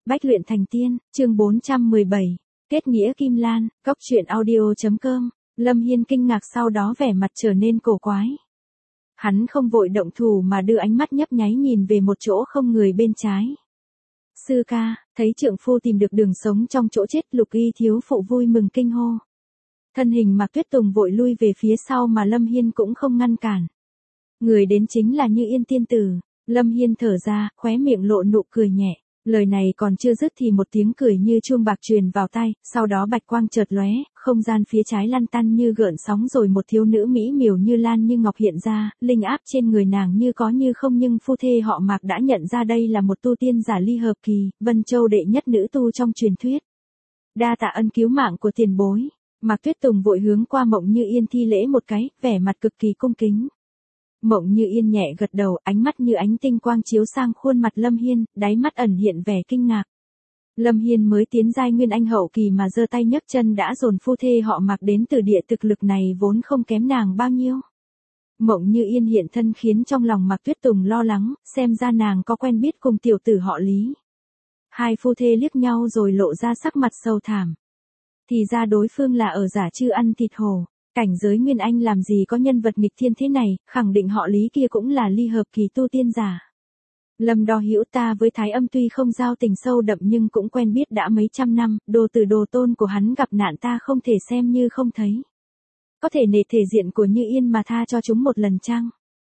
Bách luyện thành tiên, chương 417. Kết nghĩa Kim Lan, Cốc truyện audio.com. Lâm Hiên kinh ngạc sau đó vẻ mặt trở nên cổ quái. Hắn không vội động thủ mà đưa ánh mắt nhấp nháy nhìn về một chỗ không người bên trái. Sư ca, thấy trượng phu tìm được đường sống trong chỗ chết, Lục Y thiếu phụ vui mừng kinh hô. Thân hình Mạc Tuyết Tùng vội lui về phía sau mà Lâm Hiên cũng không ngăn cản. Người đến chính là Như Yên tiên tử. Lâm Hiên thở ra, khóe miệng lộ nụ cười nhẹ. Lời này còn chưa dứt thì một tiếng cười như chuông bạc truyền vào tai, sau đó bạch quang chợt lóe, không gian phía trái lăn tăn như gợn sóng rồi một thiếu nữ mỹ miều như lan như ngọc hiện ra, linh áp trên người nàng như có như không, nhưng phu thê họ Mạc đã nhận ra đây là một tu tiên giả ly hợp kỳ, Vân Châu đệ nhất nữ tu trong truyền thuyết. Đa tạ ân cứu mạng của tiền bối. Mạc Tuyết Tùng vội hướng qua Mộng Như Yên thi lễ một cái, vẻ mặt cực kỳ cung kính. Mộng Như Yên nhẹ gật đầu, ánh mắt như ánh tinh quang chiếu sang khuôn mặt Lâm Hiên, đáy mắt ẩn hiện vẻ kinh ngạc. Lâm Hiên mới tiến giai nguyên anh hậu kỳ mà giơ tay nhấc chân đã dồn phu thê họ Mạc đến từ địa, thực lực này vốn không kém nàng bao nhiêu. Mộng Như Yên hiện thân khiến trong lòng Mạc Tuyết Tùng lo lắng, xem ra nàng có quen biết cùng tiểu tử họ Lý. Hai phu thê liếc nhau rồi lộ ra sắc mặt sầu thảm. Thì ra đối phương là ở giả chư ăn thịt hổ. Cảnh giới Nguyên Anh làm gì có nhân vật nghịch thiên thế này, khẳng định họ Lý kia cũng là ly hợp kỳ tu tiên giả. Lâm Đo Hữu, ta với Thái Âm tuy không giao tình sâu đậm nhưng cũng quen biết đã mấy trăm năm, đồ tử đồ tôn của hắn gặp nạn ta không thể xem như không thấy. Có thể nể thể diện của Như Yên mà tha cho chúng một lần chăng?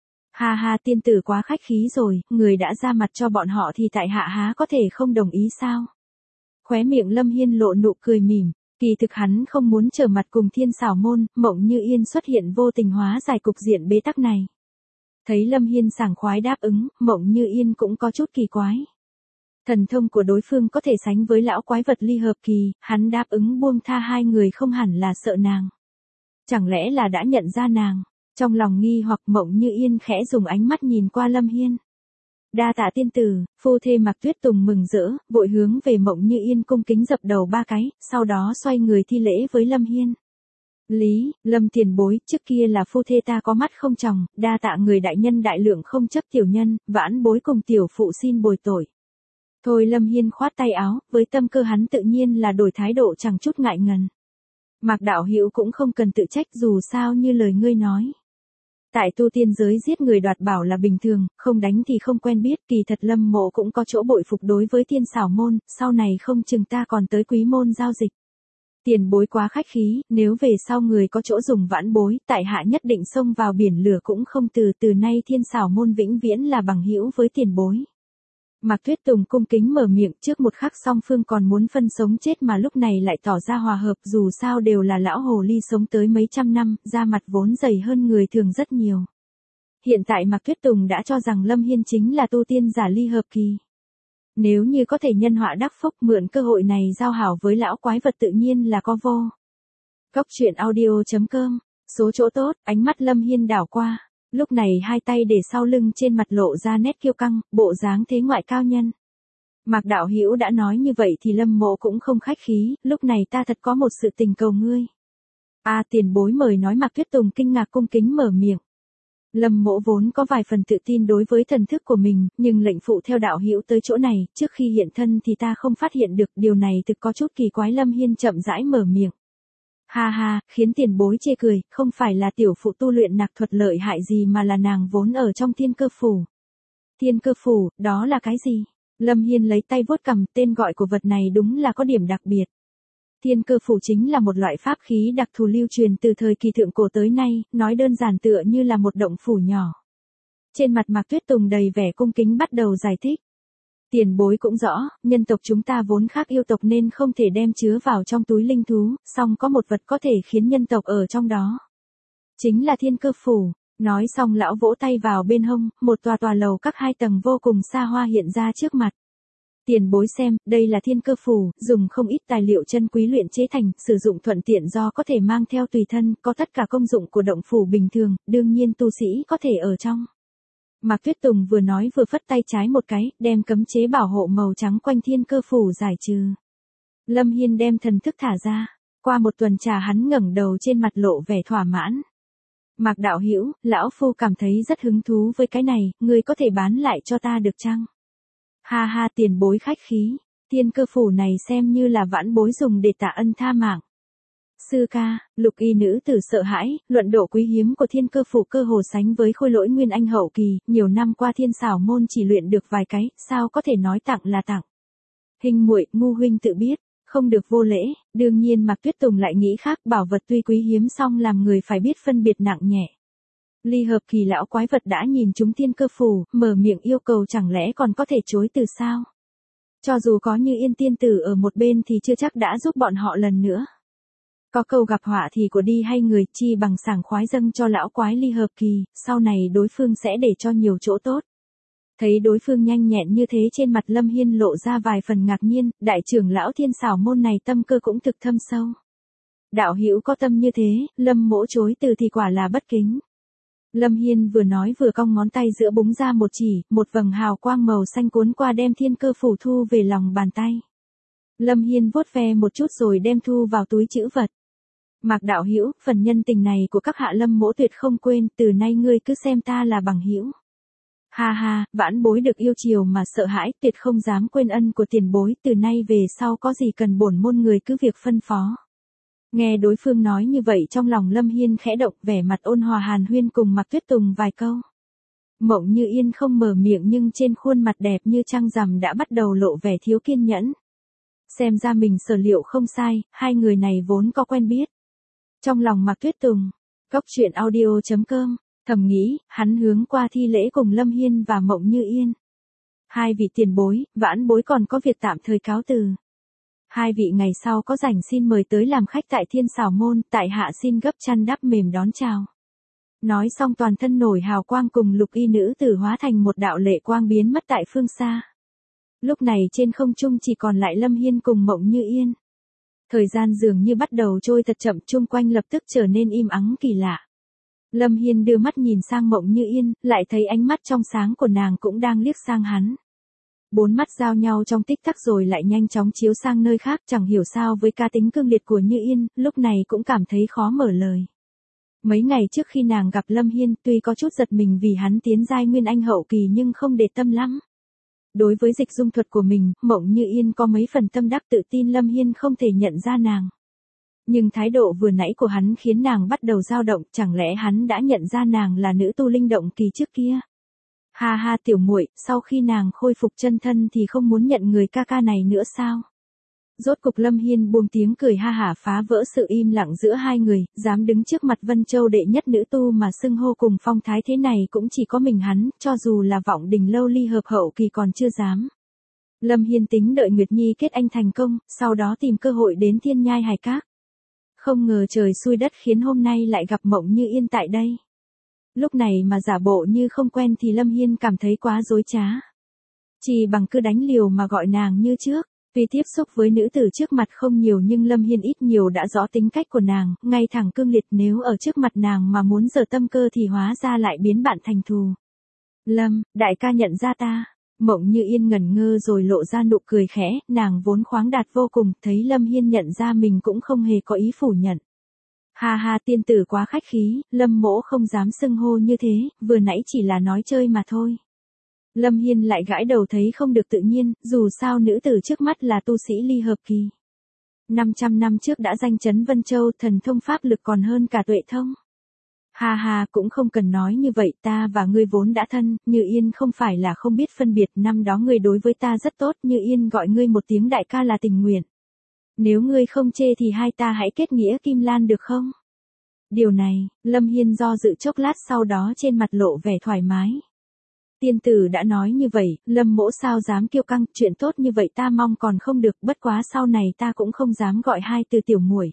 Ha ha, tiên tử quá khách khí rồi, người đã ra mặt cho bọn họ thì tại hạ há có thể không đồng ý sao? Khóe miệng Lâm Hiên lộ nụ cười mỉm. Kỳ thực hắn không muốn trở mặt cùng Thiên Xảo Môn, Mộng Như Yên xuất hiện vô tình hóa giải cục diện bế tắc này. Thấy Lâm Hiên sảng khoái đáp ứng, Mộng Như Yên cũng có chút kỳ quái. Thần thông của đối phương có thể sánh với lão quái vật ly hợp kỳ, hắn đáp ứng buông tha hai người không hẳn là sợ nàng. Chẳng lẽ là đã nhận ra nàng? Trong lòng nghi hoặc, Mộng Như Yên khẽ dùng ánh mắt nhìn qua Lâm Hiên. Đa tạ tiên tử, phu thê Mạc Tuyết Tùng mừng rỡ, vội hướng về Mộng Như Yên cung kính dập đầu ba cái, sau đó xoay người thi lễ với Lâm Hiên. Lý, Lâm tiền bối, trước kia là phu thê ta có mắt không tròng, đa tạ người đại nhân đại lượng không chấp tiểu nhân, vãn bối cùng tiểu phụ xin bồi tội. Thôi Lâm Hiên khoát tay áo, với tâm cơ hắn tự nhiên là đổi thái độ chẳng chút ngại ngần. Mạc đạo hữu cũng không cần tự trách, dù sao như lời ngươi nói. Tại tu tiên giới giết người đoạt bảo là bình thường, không đánh thì không quen biết, kỳ thật Lâm mộ cũng có chỗ bội phục đối với Thiên Xảo Môn, sau này không chừng ta còn tới Quý môn giao dịch. Tiền bối quá khách khí, nếu về sau người có chỗ dùng vãn bối, tại hạ nhất định xông vào biển lửa cũng không từ nay Thiên Xảo Môn vĩnh viễn là bằng hữu với tiền bối. Mạc Tuyết Tùng cung kính mở miệng, trước một khắc song phương còn muốn phân sống chết mà lúc này lại tỏ ra hòa hợp, dù sao đều là lão hồ ly sống tới mấy trăm năm, da mặt vốn dày hơn người thường rất nhiều. Hiện tại Mạc Tuyết Tùng đã cho rằng Lâm Hiên chính là tu tiên giả ly hợp kỳ. Nếu như có thể nhân họa đắc phúc, mượn cơ hội này giao hảo với lão quái vật tự nhiên là có vô. Cốc truyện audio.com, số chỗ tốt, ánh mắt Lâm Hiên đảo qua. Lúc này hai tay để sau lưng, trên mặt lộ ra nét kiêu căng, bộ dáng thế ngoại cao nhân. Mạc đạo hữu đã nói như vậy thì Lâm mộ cũng không khách khí, lúc này ta thật có một sự tình cầu ngươi. Tiền bối mời nói. Mạc Tuyết Tùng kinh ngạc cung kính mở miệng. Lâm mộ vốn có vài phần tự tin đối với thần thức của mình, nhưng lệnh phụ theo đạo hữu tới chỗ này, trước khi hiện thân thì ta không phát hiện được, điều này thực có chút kỳ quái. Lâm Hiên chậm rãi mở miệng. Ha ha, khiến tiền bối chê cười, không phải là tiểu phụ tu luyện nặc thuật lợi hại gì mà là nàng vốn ở trong Thiên Cơ Phủ. Thiên Cơ Phủ, đó là cái gì? Lâm Hiên lấy tay vuốt cằm, tên gọi của vật này đúng là có điểm đặc biệt. Thiên Cơ Phủ chính là một loại pháp khí đặc thù lưu truyền từ thời kỳ thượng cổ tới nay, nói đơn giản tựa như là một động phủ nhỏ. Trên mặt Mạc Tuyết Tùng đầy vẻ cung kính bắt đầu giải thích. Tiền bối cũng rõ, nhân tộc chúng ta vốn khác yêu tộc nên không thể đem chứa vào trong túi linh thú, song có một vật có thể khiến nhân tộc ở trong đó. Chính là Thiên Cơ Phủ. Nói xong lão vỗ tay vào bên hông, một tòa lầu các 2 tầng vô cùng xa hoa hiện ra trước mặt. Tiền bối xem, đây là Thiên Cơ Phủ, dùng không ít tài liệu chân quý luyện chế thành, sử dụng thuận tiện do có thể mang theo tùy thân, có tất cả công dụng của động phủ bình thường, đương nhiên tu sĩ có thể ở trong. Mạc Tuyết Tùng vừa nói vừa phất tay trái một cái, đem cấm chế bảo hộ màu trắng quanh Thiên Cơ Phủ giải trừ. Lâm Hiên đem thần thức thả ra, qua một tuần trà hắn ngẩng đầu, trên mặt lộ vẻ thỏa mãn. Mạc đạo hữu, lão phu cảm thấy rất hứng thú với cái này, ngươi có thể bán lại cho ta được chăng? Ha ha, tiền bối khách khí. Thiên Cơ Phủ này xem như là vãn bối dùng để tạ ân tha mạng. Sư ca, Lục y nữ tử sợ hãi, luận độ quý hiếm của Thiên Cơ Phủ cơ hồ sánh với Khôi Lỗi Nguyên Anh hậu kỳ, nhiều năm qua Thiên Xảo môn chỉ luyện được vài cái, sao có thể nói tặng là tặng. Hình muội, ngu huynh tự biết, không được vô lễ, đương nhiên Mạc Tuyết Tùng lại nghĩ khác, bảo vật tuy quý hiếm song làm người phải biết phân biệt nặng nhẹ. Ly hợp kỳ lão quái vật đã nhìn chúng Thiên Cơ Phủ, mở miệng yêu cầu chẳng lẽ còn có thể chối từ sao? Cho dù có Như Yên tiên tử ở một bên thì chưa chắc đã giúp bọn họ lần nữa. Có câu gặp họa thì của đi hay người, chi bằng sảng khoái dâng cho lão quái ly hợp kỳ, sau này đối phương sẽ để cho nhiều chỗ tốt. Thấy đối phương nhanh nhẹn như thế trên mặt Lâm Hiên lộ ra vài phần ngạc nhiên, đại trưởng lão Thiên Xảo môn này tâm cơ cũng thực thâm sâu. Đạo hữu có tâm như thế, Lâm mỗ chối từ thì quả là bất kính. Lâm Hiên vừa nói vừa cong ngón tay giữa búng ra một chỉ, một vầng hào quang màu xanh cuốn qua đem Thiên Cơ Phủ thu về lòng bàn tay. Lâm Hiên vuốt ve một chút rồi đem thu vào túi trữ vật. Mạc đạo hữu, phần nhân tình này của các hạ Lâm mỗ tuyệt không quên, từ nay ngươi cứ xem ta là bằng hữu. Ha ha, vãn bối được yêu chiều mà sợ hãi, tuyệt không dám quên ân của tiền bối, từ nay về sau có gì cần bổn môn người cứ việc phân phó. Nghe đối phương nói như vậy trong lòng Lâm Hiên khẽ động, vẻ mặt ôn hòa hàn huyên cùng Mạc Tuyết Tùng vài câu. Mộng Như Yên không mở miệng nhưng trên khuôn mặt đẹp như trăng rằm đã bắt đầu lộ vẻ thiếu kiên nhẫn. Xem ra mình sở liệu không sai, hai người này vốn có quen biết. Trong lòng Mạc Tuyết Tùng, goctruyện.audio.com, thầm nghĩ, hắn hướng qua thi lễ cùng Lâm Hiên và Mộng Như Yên. Hai vị tiền bối, vãn bối còn có việc tạm thời cáo từ. Hai vị ngày sau có rảnh xin mời tới làm khách tại Thiên Xảo môn, tại hạ xin gấp chăn đắp mềm đón chào. Nói xong toàn thân nổi hào quang cùng Lục y nữ tử hóa thành một đạo lệ quang biến mất tại phương xa. Lúc này trên không trung chỉ còn lại Lâm Hiên cùng Mộng Như Yên. Thời gian dường như bắt đầu trôi thật chậm, chung quanh lập tức trở nên im ắng kỳ lạ. Lâm Hiên đưa mắt nhìn sang Mộng Như Yên, lại thấy ánh mắt trong sáng của nàng cũng đang liếc sang hắn. Bốn mắt giao nhau trong tích tắc rồi lại nhanh chóng chiếu sang nơi khác, chẳng hiểu sao với cá tính cương liệt của Như Yên, lúc này cũng cảm thấy khó mở lời. Mấy ngày trước khi nàng gặp Lâm Hiên, tuy có chút giật mình vì hắn tiến giai Nguyên Anh hậu kỳ nhưng không để tâm lắm. Đối với dịch dung thuật của mình, Mộng Như Yên có mấy phần tâm đắc tự tin Lâm Hiên không thể nhận ra nàng. Nhưng thái độ vừa nãy của hắn khiến nàng bắt đầu dao động, chẳng lẽ hắn đã nhận ra nàng là nữ tu linh động kỳ trước kia. Ha ha tiểu muội, sau khi nàng khôi phục chân thân thì không muốn nhận người ca ca này nữa sao? Rốt cục Lâm Hiên buông tiếng cười ha hả phá vỡ sự im lặng giữa hai người, dám đứng trước mặt Vân Châu đệ nhất nữ tu mà xưng hô cùng phong thái thế này cũng chỉ có mình hắn, cho dù là Vọng Đình lâu ly hợp hậu kỳ còn chưa dám. Lâm Hiên tính đợi Nguyệt Nhi kết anh thành công, sau đó tìm cơ hội đến Thiên Nhai Hải Các. Không ngờ trời xui đất khiến hôm nay lại gặp Mộng Như Yên tại đây. Lúc này mà giả bộ như không quen thì Lâm Hiên cảm thấy quá dối trá. Chỉ bằng cứ đánh liều mà gọi nàng như trước. Tuy tiếp xúc với nữ tử trước mặt không nhiều nhưng Lâm Hiên ít nhiều đã rõ tính cách của nàng, ngay thẳng cương liệt, nếu ở trước mặt nàng mà muốn giở tâm cơ thì hóa ra lại biến bạn thành thù. Lâm, đại ca nhận ra ta. Mộng Như Yên ngẩn ngơ rồi lộ ra nụ cười khẽ, nàng vốn khoáng đạt vô cùng, thấy Lâm Hiên nhận ra mình cũng không hề có ý phủ nhận. Ha ha tiên tử quá khách khí, Lâm mỗ không dám xưng hô như thế, vừa nãy chỉ là nói chơi mà thôi. Lâm Hiên lại gãi đầu thấy không được tự nhiên, dù sao nữ tử trước mắt là tu sĩ ly hợp kỳ. 500 năm trước đã danh chấn Vân Châu, thần thông pháp lực còn hơn cả Tuệ thông. Ha ha, cũng không cần nói như vậy, ta và ngươi vốn đã thân, Như Yên không phải là không biết phân biệt, năm đó ngươi đối với ta rất tốt, Như Yên gọi ngươi một tiếng đại ca là tình nguyện. Nếu ngươi không chê thì hai ta hãy kết nghĩa kim lan được không? Điều này, Lâm Hiên do dự chốc lát sau đó trên mặt lộ vẻ thoải mái. Tiên tử đã nói như vậy, Lâm mỗ sao dám kiêu căng, chuyện tốt như vậy ta mong còn không được, bất quá sau này ta cũng không dám gọi hai từ tiểu muội.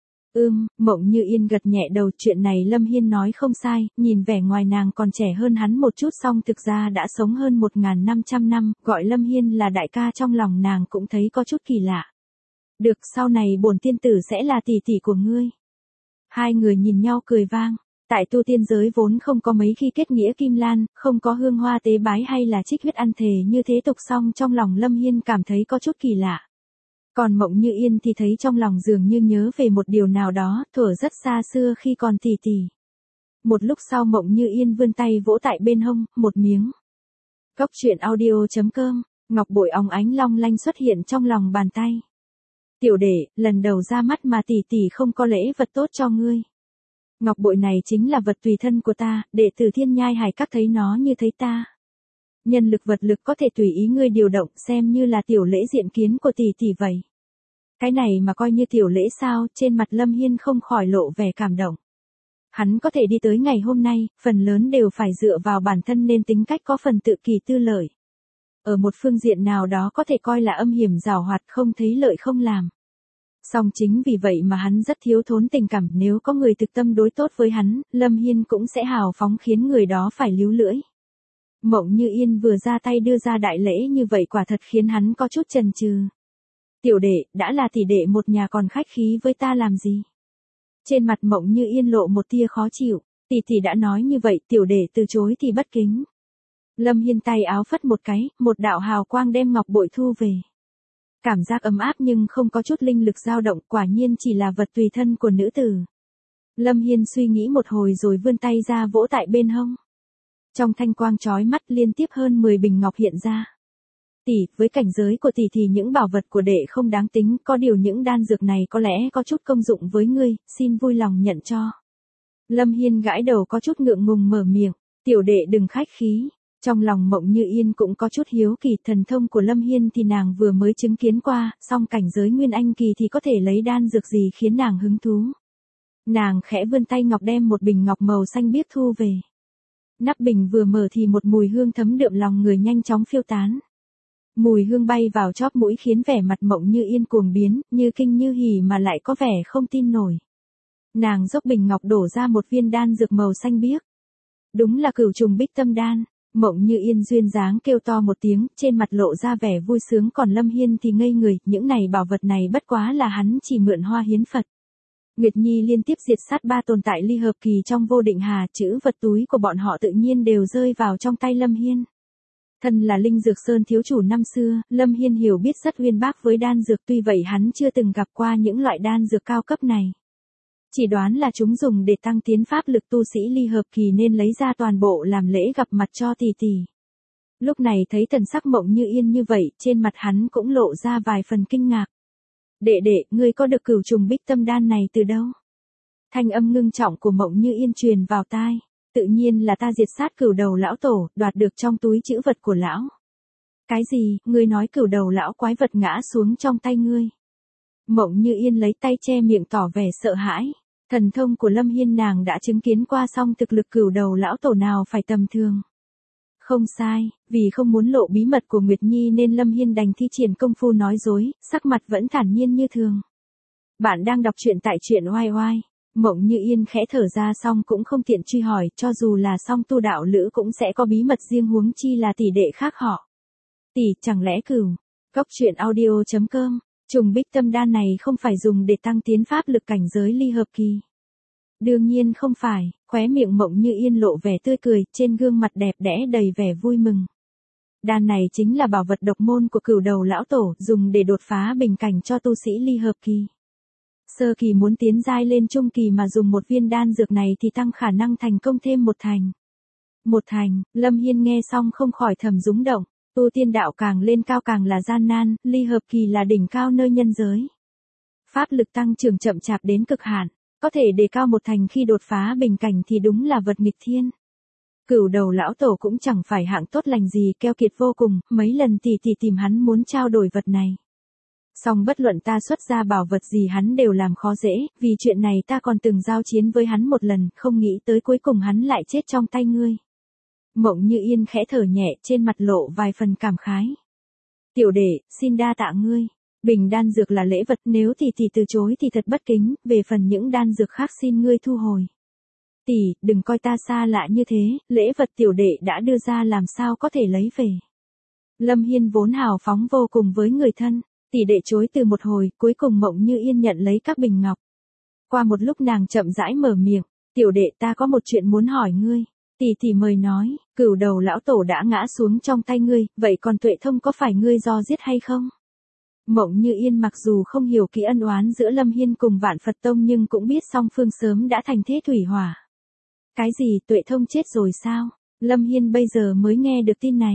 Mộng Như Yên gật nhẹ đầu, chuyện này Lâm Hiên nói không sai, nhìn vẻ ngoài nàng còn trẻ hơn hắn một chút song thực ra đã sống hơn 1500 năm, gọi Lâm Hiên là đại ca trong lòng nàng cũng thấy có chút kỳ lạ. Được, sau này bổn tiên tử sẽ là tỷ tỷ của ngươi. Hai người nhìn nhau cười vang. Tại tu tiên giới vốn không có mấy khi kết nghĩa kim lan, không có hương hoa tế bái hay là trích huyết ăn thề như thế tục, song trong lòng Lâm Hiên cảm thấy có chút kỳ lạ. Còn Mộng Như Yên thì thấy trong lòng dường như nhớ về một điều nào đó, thuở rất xa xưa khi còn tỷ tỷ. Một lúc sau Mộng Như Yên vươn tay vỗ tại bên hông, một miếng. Goctruyện.audio.com Ngọc bội óng ánh long lanh xuất hiện trong lòng bàn tay. Tiểu đệ, lần đầu ra mắt mà tỷ tỷ không có lễ vật tốt cho ngươi. Ngọc bội này chính là vật tùy thân của ta, đệ tử Thiên Nhai Hải Các thấy nó như thấy ta. Nhân lực vật lực có thể tùy ý ngươi điều động, xem như là tiểu lễ diện kiến của tỷ tỷ vậy. Cái này mà coi như tiểu lễ sao? Trên mặt Lâm Hiên không khỏi lộ vẻ cảm động. Hắn có thể đi tới ngày hôm nay, phần lớn đều phải dựa vào bản thân nên tính cách có phần tự kỳ tư lợi. Ở một phương diện nào đó có thể coi là âm hiểm giảo hoạt, không thấy lợi không làm. Song chính vì vậy mà hắn rất thiếu thốn tình cảm, nếu có người thực tâm đối tốt với hắn, Lâm Hiên cũng sẽ hào phóng khiến người đó phải líu lưỡi. Mộng Như Yên vừa ra tay đưa ra đại lễ như vậy quả thật khiến hắn có chút chần chừ. Tiểu đệ, đã là tỷ đệ một nhà còn khách khí với ta làm gì? Trên mặt Mộng Như Yên lộ một tia khó chịu, tỷ tỷ đã nói như vậy, tiểu đệ từ chối thì bất kính. Lâm Hiên tay áo phất một cái, một đạo hào quang đem ngọc bội thu về. Cảm giác ấm áp nhưng không có chút linh lực dao động, quả nhiên chỉ là vật tùy thân của nữ tử. Lâm Hiên suy nghĩ một hồi rồi vươn tay ra vỗ tại bên hông. Trong thanh quang chói mắt liên tiếp hơn 10 bình ngọc hiện ra. Tỷ, với cảnh giới của tỷ thì những bảo vật của đệ không đáng tính, có điều những đan dược này có lẽ có chút công dụng với ngươi, xin vui lòng nhận cho. Lâm Hiên gãi đầu có chút ngượng ngùng mở miệng, tiểu đệ đừng khách khí. Trong lòng Mộng Như Yên cũng có chút hiếu kỳ, thần thông của Lâm Hiên thì nàng vừa mới chứng kiến qua, song cảnh giới Nguyên Anh kỳ thì có thể lấy đan dược gì khiến nàng hứng thú. Nàng khẽ vươn tay ngọc đem một bình ngọc màu xanh biếc thu về. Nắp bình vừa mở thì một mùi hương thấm đượm lòng người nhanh chóng phiêu tán. Mùi hương bay vào chóp mũi khiến vẻ mặt Mộng Như Yên cuồng biến, như kinh như hỉ mà lại có vẻ không tin nổi. Nàng dốc bình ngọc đổ ra một viên đan dược màu xanh biếc. Đúng là Cửu Trùng Bích Tâm Đan. Mộng Như Yên duyên dáng kêu to một tiếng, trên mặt lộ ra vẻ vui sướng, còn Lâm Hiên thì ngây người, những này bảo vật này bất quá là hắn chỉ mượn hoa hiến Phật. Nguyệt Nhi liên tiếp diệt sát 3 tồn tại ly hợp kỳ trong vô định hà, chữ vật túi của bọn họ tự nhiên đều rơi vào trong tay Lâm Hiên. Thân là Linh Dược Sơn thiếu chủ năm xưa, Lâm Hiên hiểu biết rất uyên bác với đan dược, tuy vậy hắn chưa từng gặp qua những loại đan dược cao cấp này. Chỉ đoán là chúng dùng để tăng tiến pháp lực tu sĩ ly hợp kỳ nên lấy ra toàn bộ làm lễ gặp mặt cho tỷ tỷ. Lúc này thấy thần sắc Mộng Như Yên như vậy, trên mặt hắn cũng lộ ra vài phần kinh ngạc. Đệ đệ, ngươi có được Cửu Trùng Bích Tâm Đan này từ đâu? Thanh âm ngưng trọng của Mộng Như Yên truyền vào tai. Tự nhiên là ta diệt sát Cửu Đầu lão tổ, đoạt được trong túi trữ vật của lão. Cái gì, ngươi nói Cửu Đầu lão quái vật ngã xuống trong tay ngươi? Mộng Như Yên lấy tay che miệng tỏ vẻ sợ hãi. Thần thông của Lâm Hiên nàng đã chứng kiến qua, song thực lực Cửu Đầu lão tổ nào phải tầm thường. Không sai, vì không muốn lộ bí mật của Nguyệt Nhi nên Lâm Hiên đành thi triển công phu nói dối, sắc mặt vẫn thản nhiên như thường. Bạn đang đọc truyện tại truyện oai oai. Mộng Như Yên khẽ thở ra song cũng không tiện truy hỏi, cho dù là song tu đạo lữ cũng sẽ có bí mật riêng, huống chi là tỷ đệ khác họ. Tỷ, chẳng lẽ Cửu Cốc Truyện Audio.com, Trùng Bích Tâm Đan này không phải dùng để tăng tiến pháp lực cảnh giới ly hợp kỳ? Đương nhiên không phải, khóe miệng Mộng Như Yên lộ vẻ tươi cười, trên gương mặt đẹp đẽ đầy vẻ vui mừng. Đan này chính là bảo vật độc môn của Cửu Đầu lão tổ, dùng để đột phá bình cảnh cho tu sĩ ly hợp kỳ. Sơ kỳ muốn tiến giai lên trung kỳ mà dùng một viên đan dược này thì tăng khả năng thành công thêm một thành. Một thành, Lâm Hiên nghe xong không khỏi thầm rúng động, tu tiên đạo càng lên cao càng là gian nan, ly hợp kỳ là đỉnh cao nơi nhân giới. Pháp lực tăng trưởng chậm chạp đến cực hạn, có thể đề cao một thành khi đột phá bình cảnh thì đúng là vật nghịch thiên. Cửu Đầu lão tổ cũng chẳng phải hạng tốt lành gì, keo kiệt vô cùng, mấy lần tỷ tìm hắn muốn trao đổi vật này. Song bất luận ta xuất ra bảo vật gì hắn đều làm khó dễ, vì chuyện này ta còn từng giao chiến với hắn một lần, không nghĩ tới cuối cùng hắn lại chết trong tay ngươi. Mộng Như Yên khẽ thở nhẹ, trên mặt lộ vài phần cảm khái. Tiểu đệ, xin đa tạ ngươi. Bình đan dược là lễ vật, nếu tỷ từ chối thì thật bất kính, về phần những đan dược khác xin ngươi thu hồi. Tỷ, đừng coi ta xa lạ như thế, lễ vật tiểu đệ đã đưa ra làm sao có thể lấy về. Lâm Hiên vốn hào phóng vô cùng với người thân. Tỷ đệ chối từ một hồi, cuối cùng Mộng Như Yên nhận lấy các bình ngọc. Qua một lúc nàng chậm rãi mở miệng, tiểu đệ ta có một chuyện muốn hỏi ngươi. Tỷ mời nói, Cửu Đầu lão tổ đã ngã xuống trong tay ngươi, vậy còn Tuệ Thông có phải ngươi do giết hay không? Mộng Như Yên mặc dù không hiểu kỹ ân oán giữa Lâm Hiên cùng Vạn Phật Tông nhưng cũng biết song phương sớm đã thành thế thủy hỏa. Cái gì, Tuệ Thông chết rồi sao? Lâm Hiên bây giờ mới nghe được tin này.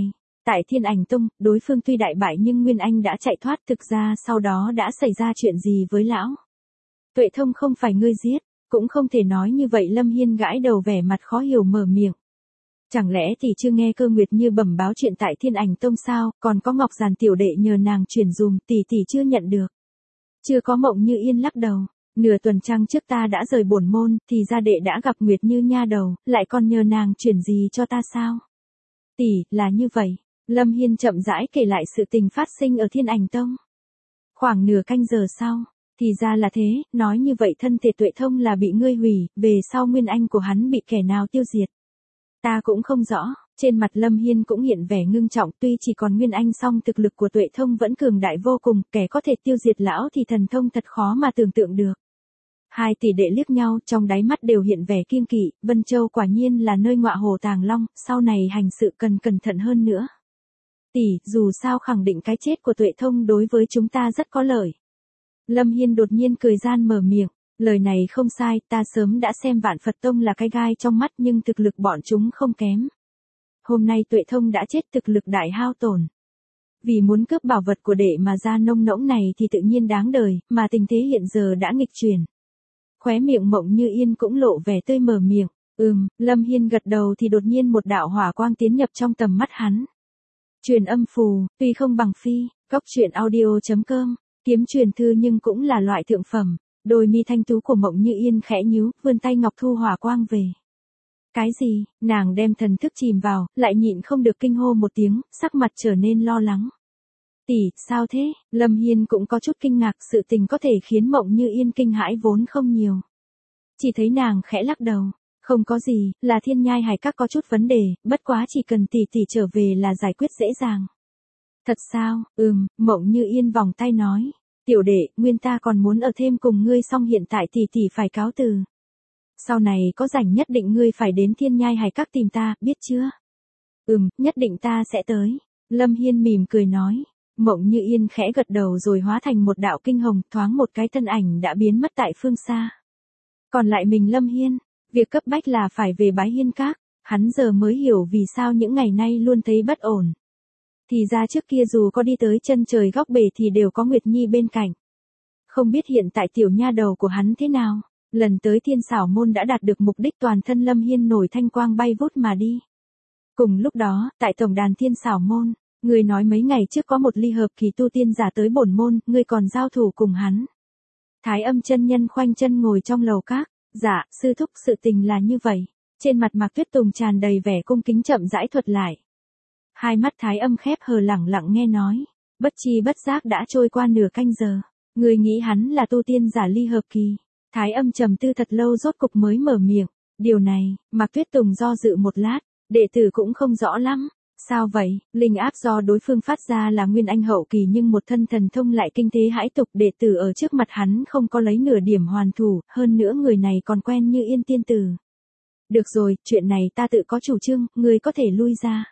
Tại Thiên Ảnh Tông, đối phương tuy đại bại nhưng Nguyên Anh đã chạy thoát, thực ra sau đó đã xảy ra chuyện gì với lão? Tuệ Thông không phải ngươi giết, cũng không thể nói như vậy. Lâm Hiên gãi đầu vẻ mặt khó hiểu mở miệng. Chẳng lẽ tỷ chưa nghe Cơ Nguyệt Như bẩm báo chuyện tại Thiên Ảnh Tông sao, còn có Ngọc Giàn tiểu đệ nhờ nàng chuyển dùm, tỷ chưa nhận được. Chưa có. Mộng Như Yên lắc đầu. Nửa tuần trăng trước ta đã rời bổn môn, thì gia đệ đã gặp Nguyệt Như nha đầu, lại còn nhờ nàng chuyển gì cho ta sao? Tỷ, là như vậy. Lâm Hiên chậm rãi kể lại sự tình phát sinh ở Thiên Ảnh Tông. Khoảng nửa canh giờ sau, thì ra là thế, nói như vậy thân thể Tuệ Thông là bị ngươi hủy, về sau nguyên anh của hắn bị kẻ nào tiêu diệt. Ta cũng không rõ, trên mặt Lâm Hiên cũng hiện vẻ ngưng trọng, tuy chỉ còn nguyên anh song thực lực của Tuệ Thông vẫn cường đại vô cùng, kẻ có thể tiêu diệt lão thì thần thông thật khó mà tưởng tượng được. Hai tỷ đệ liếc nhau, trong đáy mắt đều hiện vẻ kiêng kỵ, Vân Châu quả nhiên là nơi ngọa hổ tàng long, sau này hành sự cần cẩn thận hơn nữa. Tỷ, dù sao khẳng định cái chết của Tuệ Thông đối với chúng ta rất có lợi. Lâm Hiên đột nhiên cười gian mở miệng, lời này không sai, ta sớm đã xem Vạn Phật Tông là cái gai trong mắt nhưng thực lực bọn chúng không kém. Hôm nay Tuệ Thông đã chết, thực lực đại hao tổn. Vì muốn cướp bảo vật của đệ mà ra nông nỗng này thì tự nhiên đáng đời, mà tình thế hiện giờ đã nghịch chuyển. Khóe miệng Mộng Như Yên cũng lộ vẻ tươi mở miệng. Lâm Hiên gật đầu thì đột nhiên một đạo hỏa quang tiến nhập trong tầm mắt hắn. Truyền âm phù, tuy không bằng phi, cóc truyện audio.com, kiếm truyền thư nhưng cũng là loại thượng phẩm. Đôi mi thanh tú của Mộng Như Yên khẽ nhíu, vươn tay ngọc thu hỏa quang về. Cái gì? Nàng đem thần thức chìm vào, lại nhịn không được kinh hô một tiếng, sắc mặt trở nên lo lắng. Tỷ, sao thế? Lâm Hiên cũng có chút kinh ngạc, sự tình có thể khiến Mộng Như Yên kinh hãi vốn không nhiều. Chỉ thấy nàng khẽ lắc đầu. Không có gì, là Thiên Nhai Hải Các có chút vấn đề, bất quá chỉ cần tỷ trở về là giải quyết dễ dàng. Thật sao? Mộng Như Yên vòng tay nói. Tiểu đệ, nguyên ta còn muốn ở thêm cùng ngươi, song hiện tại tỷ phải cáo từ. Sau này có rảnh nhất định ngươi phải đến Thiên Nhai Hải Các tìm ta, biết chưa? Nhất định ta sẽ tới. Lâm Hiên mỉm cười nói. Mộng Như Yên khẽ gật đầu rồi hóa thành một đạo kinh hồng, thoáng một cái thân ảnh đã biến mất tại phương xa. Còn lại mình Lâm Hiên, việc cấp bách là phải về Bái Hiên Các, hắn giờ mới hiểu vì sao những ngày nay luôn thấy bất ổn. Thì ra trước kia dù có đi tới chân trời góc bể thì đều có Nguyệt Nhi bên cạnh. Không biết hiện tại tiểu nha đầu của hắn thế nào, lần tới Thiên Xảo Môn đã đạt được mục đích, toàn thân Lâm Hiên nổi thanh quang bay vút mà đi. Cùng lúc đó, tại tổng đàn Thiên Xảo Môn, người nói mấy ngày trước có một ly hợp kỳ tu tiên giả tới bổn môn, ngươi còn giao thủ cùng hắn. Thái Âm chân nhân khoanh chân ngồi trong lầu các. Dạ, sư thúc, sự tình là như vậy. Trên mặt Mạc Tuyết Tùng tràn đầy vẻ cung kính chậm rãi thuật lại. Hai mắt Thái Âm khép hờ lẳng lặng nghe nói. Bất chi bất giác đã trôi qua nửa canh giờ. Người nghĩ hắn là tu tiên giả ly hợp kỳ. Thái Âm trầm tư thật lâu rốt cục mới mở miệng. Điều này, Mạc Tuyết Tùng do dự một lát, đệ tử cũng không rõ lắm. Sao vậy? Linh áp do đối phương phát ra là nguyên anh hậu kỳ nhưng một thân thần thông lại kinh thế hãi tục, đệ tử ở trước mặt hắn không có lấy nửa điểm hoàn thủ, hơn nữa người này còn quen như Yên tiên tử. Được rồi, chuyện này ta tự có chủ trương, ngươi có thể lui ra.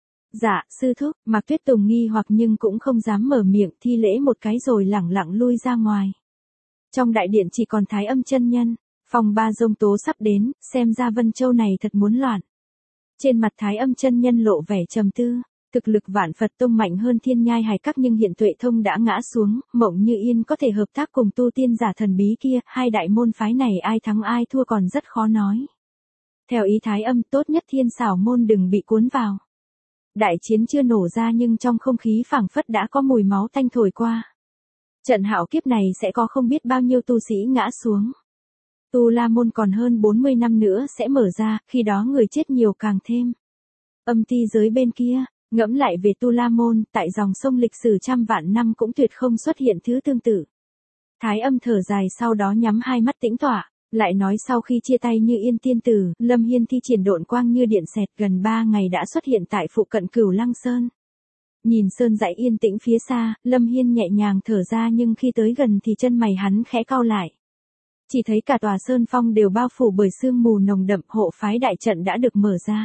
Dạ, sư thúc. Mạc Tuyết Tùng nghi hoặc nhưng cũng không dám mở miệng, thi lễ một cái rồi lẳng lặng lui ra ngoài. Trong đại điện chỉ còn Thái Âm chân nhân, phòng ba giông tố sắp đến, xem ra Vân Châu này thật muốn loạn. Trên mặt Thái Âm chân nhân lộ vẻ trầm tư, thực lực Vạn Phật Tông mạnh hơn Thiên Nhai Hải Các nhưng hiện Tuệ Thông đã ngã xuống, Mộng Như Yên có thể hợp tác cùng tu tiên giả thần bí kia, hai đại môn phái này ai thắng ai thua còn rất khó nói. Theo ý Thái Âm, tốt nhất Thiên Xảo Môn đừng bị cuốn vào. Đại chiến chưa nổ ra nhưng trong không khí phảng phất đã có mùi máu tanh thổi qua. Trận hạo kiếp này sẽ có không biết bao nhiêu tu sĩ ngã xuống. Tu La Môn còn hơn 40 năm nữa sẽ mở ra, khi đó người chết nhiều càng thêm. Âm ti giới bên kia, ngẫm lại về Tu La Môn, tại dòng sông lịch sử trăm vạn năm cũng tuyệt không xuất hiện thứ tương tự. Thái Âm thở dài sau đó nhắm hai mắt tĩnh tọa, lại nói sau khi chia tay như Yên tiên tử, Lâm Hiên thi triển độn quang như điện xẹt gần 3 ngày đã xuất hiện tại phụ cận Cửu Lăng Sơn. Nhìn sơn dãy yên tĩnh phía xa, Lâm Hiên nhẹ nhàng thở ra nhưng khi tới gần thì chân mày hắn khẽ cau lại. Chỉ thấy cả tòa sơn phong đều bao phủ bởi sương mù nồng đậm, hộ phái đại trận đã được mở ra.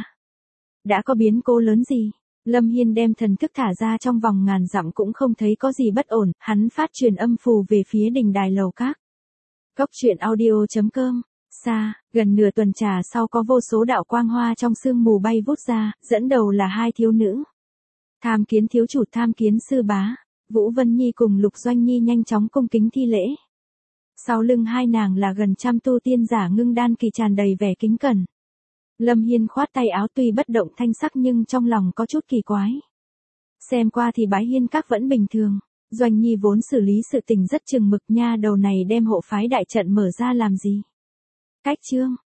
Đã có biến cố lớn gì? Lâm Hiên đem thần thức thả ra trong vòng ngàn dặm cũng không thấy có gì bất ổn, hắn phát truyền âm phù về phía đình đài lầu các. Cóc truyện audio.com, xa, gần nửa tuần trà sau có vô số đạo quang hoa trong sương mù bay vút ra, dẫn đầu là hai thiếu nữ. Tham kiến thiếu chủ, tham kiến sư bá. Vũ Vân Nhi cùng Lục Doanh Nhi nhanh chóng cung kính thi lễ. Sau lưng hai nàng là gần trăm tu tiên giả ngưng đan kỳ tràn đầy vẻ kính cẩn. Lâm Hiên khoát tay áo tuy bất động thanh sắc nhưng trong lòng có chút kỳ quái. Xem qua thì Bái Hiên các vẫn bình thường. Doanh Nhi vốn xử lý sự tình rất chừng mực, nha đầu này đem hộ phái đại trận mở ra làm gì? Cách chương